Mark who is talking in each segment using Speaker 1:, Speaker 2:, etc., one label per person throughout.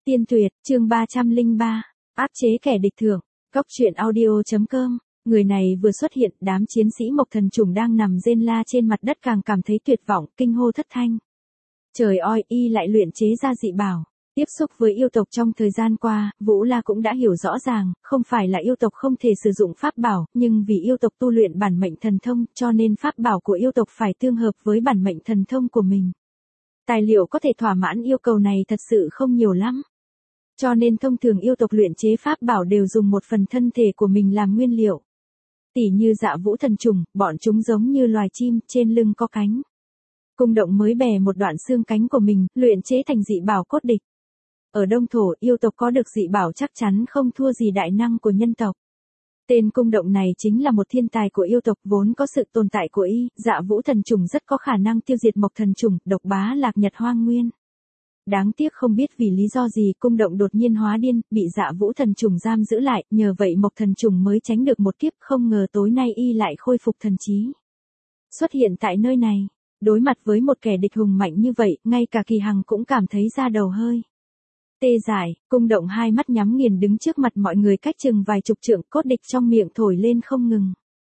Speaker 1: Tiên tuyệt, chương 303, áp chế kẻ địch thượng, Cốc truyện audio.com. Người này vừa xuất hiện, đám chiến sĩ Mộc Thần Trùng đang nằm rên la trên mặt đất càng cảm thấy tuyệt vọng, kinh hô thất thanh. Trời ơi, y lại luyện chế ra dị bảo. Tiếp xúc với yêu tộc trong thời gian qua, Vũ La cũng đã hiểu rõ ràng, không phải là yêu tộc không thể sử dụng pháp bảo, nhưng vì yêu tộc tu luyện bản mệnh thần thông, cho nên pháp bảo của yêu tộc phải tương hợp với bản mệnh thần thông của mình. Tài liệu có thể thỏa mãn yêu cầu này thật sự không nhiều lắm. Cho nên thông thường yêu tộc luyện chế pháp bảo đều dùng một phần thân thể của mình làm nguyên liệu. Tỉ như Dạ Vũ Thần Trùng, bọn chúng giống như loài chim, trên lưng có cánh. Cung Động mới bè một đoạn xương cánh của mình, luyện chế thành dị bảo cốt địch. Ở Đông Thổ, yêu tộc có được dị bảo chắc chắn không thua gì đại năng của nhân tộc. Tên Cung Động này chính là một thiên tài của yêu tộc, vốn có sự tồn tại của y, Dạ Vũ Thần Trùng rất có khả năng tiêu diệt Mộc Thần Trùng, độc bá Lạc Nhật Hoang Nguyên. Đáng tiếc không biết vì lý do gì, Cung Động đột nhiên hóa điên, bị Dạ Vũ Thần Trùng giam giữ lại, nhờ vậy Mộc Thần Trùng mới tránh được một kiếp, không ngờ tối nay y lại khôi phục thần trí. Xuất hiện tại nơi này, đối mặt với một kẻ địch hùng mạnh như vậy, ngay cả Kỳ Hằng cũng cảm thấy da đầu hơi tê dại. Cung Động hai mắt nhắm nghiền đứng trước mặt mọi người cách chừng vài chục trượng, cốt địch trong miệng thổi lên không ngừng.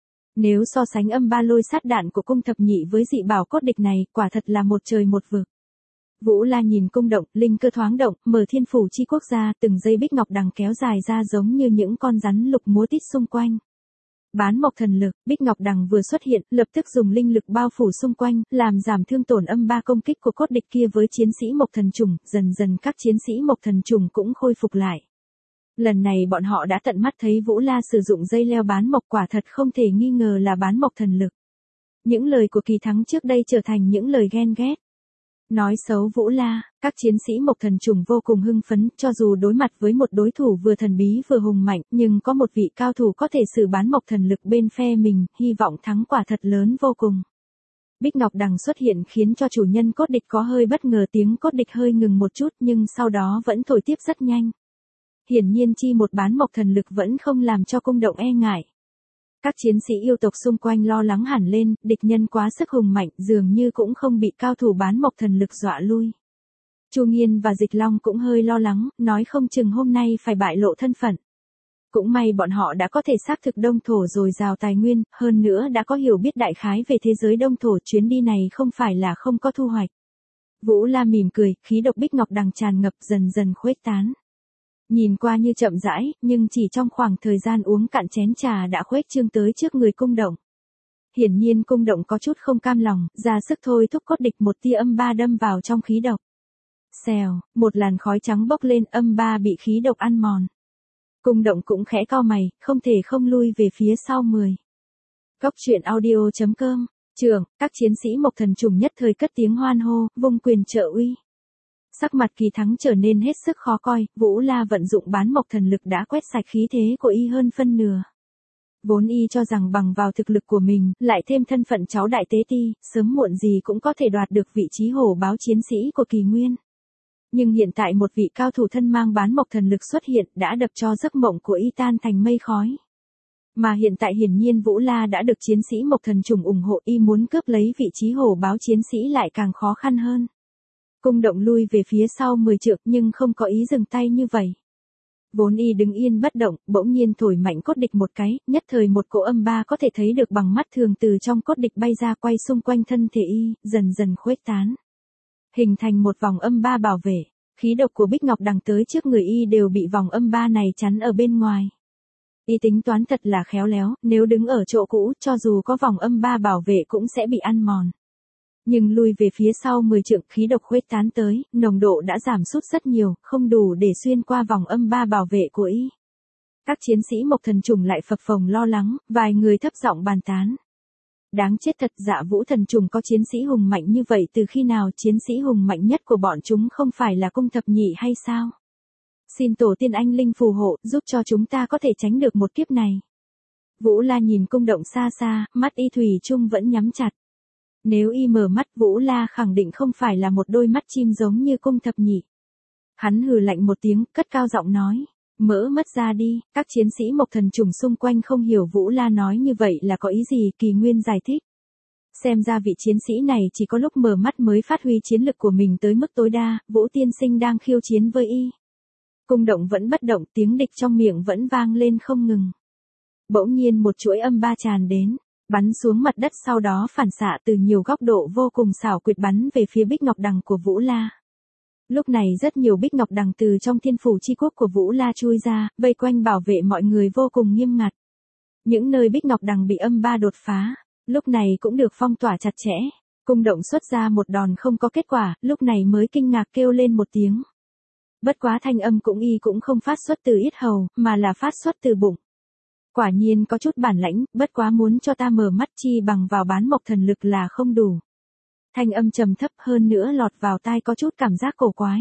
Speaker 1: Nếu so sánh âm ba lôi sát đạn của cung thập nhị với dị bảo cốt địch này, quả thật là một trời một vực. Vũ La nhìn Cung Động, linh cơ thoáng động, mở thiên phủ chi quốc ra, từng dây bích ngọc đằng kéo dài ra giống như những con rắn lục múa tít xung quanh. Bán mộc thần lực, bích ngọc đằng vừa xuất hiện, lập tức dùng linh lực bao phủ xung quanh, làm giảm thương tổn âm ba công kích của cốt địch kia với chiến sĩ Mộc Thần Trùng, dần dần các chiến sĩ Mộc Thần Trùng cũng khôi phục lại. Lần này bọn họ đã tận mắt thấy Vũ La sử dụng dây leo bán mộc, quả thật không thể nghi ngờ là bán mộc thần lực. Những lời của Kỳ Thắng trước đây trở thành những lời ghen ghét. Nói xấu Vũ La, các chiến sĩ Mộc Thần Trùng vô cùng hưng phấn, cho dù đối mặt với một đối thủ vừa thần bí vừa hùng mạnh, nhưng có một vị cao thủ có thể sử bán mộc thần lực bên phe mình, hy vọng thắng quả thật lớn vô cùng. Bích Ngọc Đằng xuất hiện khiến cho chủ nhân cốt địch có hơi bất ngờ, tiếng cốt địch hơi ngừng một chút nhưng sau đó vẫn thổi tiếp rất nhanh. Hiển nhiên chi một bán mộc thần lực vẫn không làm cho Cung Động e ngại. Các chiến sĩ yêu tộc xung quanh lo lắng hẳn lên, địch nhân quá sức hùng mạnh, dường như cũng không bị cao thủ bán mộc thần lực dọa lui. Chu Nghiên và Dịch Long cũng hơi lo lắng, nói không chừng hôm nay phải bại lộ thân phận. Cũng may bọn họ đã có thể xác thực Đông Thổ dồi dào tài nguyên, hơn nữa đã có hiểu biết đại khái về thế giới Đông Thổ, chuyến đi này không phải là không có thu hoạch. Vũ La mỉm cười, khí độc bích ngọc đằng tràn ngập dần dần khuếch tán. Nhìn qua như chậm rãi, nhưng chỉ trong khoảng thời gian uống cạn chén trà đã khuếch trương tới trước người Cung Động. Hiển nhiên Cung Động có chút không cam lòng, ra sức thôi thúc cốt địch, một tia âm ba đâm vào trong khí độc. Xèo, một làn khói trắng bốc lên, âm ba bị khí độc ăn mòn. Cung Động cũng khẽ cau mày, không thể không lui về phía sau 10. Cốc truyện audio.com, trường, các chiến sĩ Mộc Thần Trùng nhất thời cất tiếng hoan hô, vung quyền trợ uy. Sắc mặt Kỳ Thắng trở nên hết sức khó coi, Vũ La vận dụng bán mộc thần lực đã quét sạch khí thế của y hơn phân nửa. Vốn y cho rằng bằng vào thực lực của mình, lại thêm thân phận cháu đại tế ti, sớm muộn gì cũng có thể đoạt được vị trí hổ báo chiến sĩ của Kỳ Nguyên. Nhưng hiện tại một vị cao thủ thân mang bán mộc thần lực xuất hiện, đã đập cho giấc mộng của y tan thành mây khói. Mà hiện tại hiển nhiên Vũ La đã được chiến sĩ Mộc Thần Trùng ủng hộ, y muốn cướp lấy vị trí hổ báo chiến sĩ lại càng khó khăn hơn. Cung Động lui về phía sau 10 trượng nhưng không có ý dừng tay như vậy. Vốn y đứng yên bất động, bỗng nhiên thổi mạnh cốt địch một cái, nhất thời một cỗ âm ba có thể thấy được bằng mắt thường từ trong cốt địch bay ra, quay xung quanh thân thể y, dần dần khuếch tán. Hình thành một vòng âm ba bảo vệ, khí độc của Bích Ngọc Đằng tới trước người y đều bị vòng âm ba này chắn ở bên ngoài. Y tính toán thật là khéo léo, nếu đứng ở chỗ cũ, cho dù có vòng âm ba bảo vệ cũng sẽ bị ăn mòn. Nhưng lui về phía sau 10 trượng, khí độc khuếch tán tới, nồng độ đã giảm sút rất nhiều, không đủ để xuyên qua vòng âm ba bảo vệ của y. Các chiến sĩ Mộc Thần Trùng lại phập phồng lo lắng, vài người thấp giọng bàn tán. Đáng chết thật, Dạ Vũ Thần Trùng có chiến sĩ hùng mạnh như vậy từ khi nào? Chiến sĩ hùng mạnh nhất của bọn chúng không phải là cung thập nhị hay sao? Xin tổ tiên anh linh phù hộ, giúp cho chúng ta có thể tránh được một kiếp này. Vũ La nhìn Cung Động xa xa, mắt y thủy chung vẫn nhắm chặt. Nếu y mở mắt, Vũ La khẳng định không phải là một đôi mắt chim giống như cung thập nhị. Hắn hừ lạnh một tiếng, cất cao giọng nói, mở mắt ra đi. Các chiến sĩ Mộc Thần Trùng xung quanh không hiểu Vũ La nói như vậy là có ý gì, Kỳ Nguyên giải thích. Xem ra vị chiến sĩ này chỉ có lúc mở mắt mới phát huy chiến lực của mình tới mức tối đa, Vũ tiên sinh đang khiêu chiến với y. Cung động vẫn bất động, tiếng địch trong miệng vẫn vang lên không ngừng. Bỗng nhiên một chuỗi âm ba tràn đến, bắn xuống mặt đất, sau đó phản xạ từ nhiều góc độ vô cùng xảo quyệt bắn về phía bích ngọc đằng của Vũ La. Lúc này rất nhiều bích ngọc đằng từ trong thiên phủ chi quốc của Vũ La chui ra, vây quanh bảo vệ mọi người vô cùng nghiêm ngặt. Những nơi bích ngọc đằng bị âm ba đột phá, lúc này cũng được phong tỏa chặt chẽ. Cung động xuất ra một đòn không có kết quả, lúc này mới kinh ngạc kêu lên một tiếng. Bất quá thanh âm cũng không phát xuất từ yết hầu, mà là phát xuất từ bụng. Quả nhiên có chút bản lãnh, bất quá muốn cho ta mở mắt chi bằng vào bán mộc thần lực là không đủ. Thanh âm trầm thấp hơn nữa lọt vào tai có chút cảm giác cổ quái.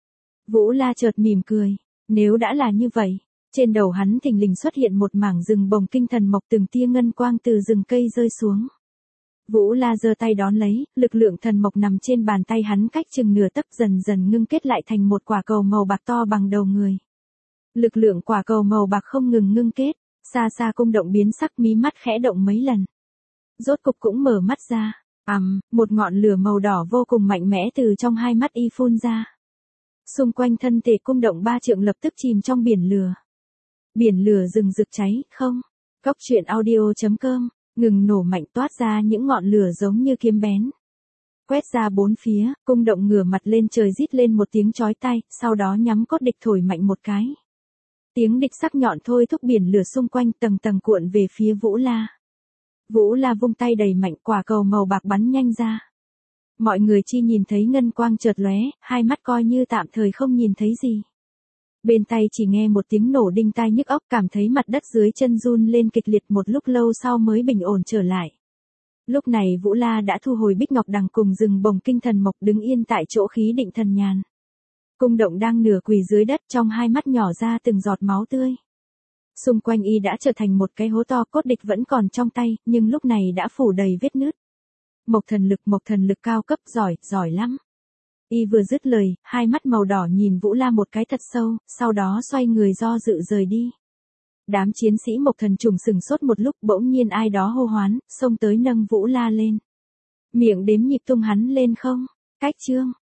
Speaker 1: Vũ La chợt mỉm cười, nếu đã là như vậy, trên đầu hắn thình lình xuất hiện một mảng rừng bồng kinh thần mộc, từng tia ngân quang từ rừng cây rơi xuống. Vũ La giơ tay đón lấy, lực lượng thần mộc nằm trên bàn tay hắn cách chừng nửa tấc dần dần ngưng kết lại thành một quả cầu màu bạc to bằng đầu người. Lực lượng quả cầu màu bạc không ngừng ngưng kết, xa xa cung động biến sắc, mí mắt khẽ động mấy lần. Rốt cục cũng mở mắt ra, một ngọn lửa màu đỏ vô cùng mạnh mẽ từ trong hai mắt y phun ra. Xung quanh thân thể cung động 3 trượng lập tức chìm trong biển lửa. Biển lửa rừng rực cháy, không. Cóc truyện audio.com, ngừng nổ mạnh toát ra những ngọn lửa giống như kiếm bén. Quét ra bốn phía, cung động ngửa mặt lên trời rít lên một tiếng chói tai, sau đó nhắm cốt địch thổi mạnh một cái. Tiếng địch sắc nhọn thôi thúc biển lửa xung quanh tầng tầng cuộn về phía Vũ La. Vũ La vung tay đầy mạnh, quả cầu màu bạc bắn nhanh ra. Mọi người chỉ nhìn thấy ngân quang chợt lóe, hai mắt coi như tạm thời không nhìn thấy gì. Bên tay chỉ nghe một tiếng nổ đinh tai nhức óc, cảm thấy mặt đất dưới chân run lên kịch liệt, một lúc lâu sau mới bình ổn trở lại. Lúc này Vũ La đã thu hồi bích ngọc đằng cùng rừng bồng kinh thần mộc, đứng yên tại chỗ khí định thần nhàn. Cung động đang nửa quỳ dưới đất, trong hai mắt nhỏ ra từng giọt máu tươi. Xung quanh y đã trở thành một cái hố to, cốt địch vẫn còn trong tay, nhưng lúc này đã phủ đầy vết nứt. Mộc thần lực cao cấp, giỏi lắm. Y vừa dứt lời, hai mắt màu đỏ nhìn Vũ La một cái thật sâu, sau đó xoay người do dự rời đi. Đám chiến sĩ mộc thần trùng sừng sốt một lúc, bỗng nhiên ai đó hô hoán, xông tới nâng Vũ La lên. Miệng đếm nhịp tung hắn lên không. Cách chương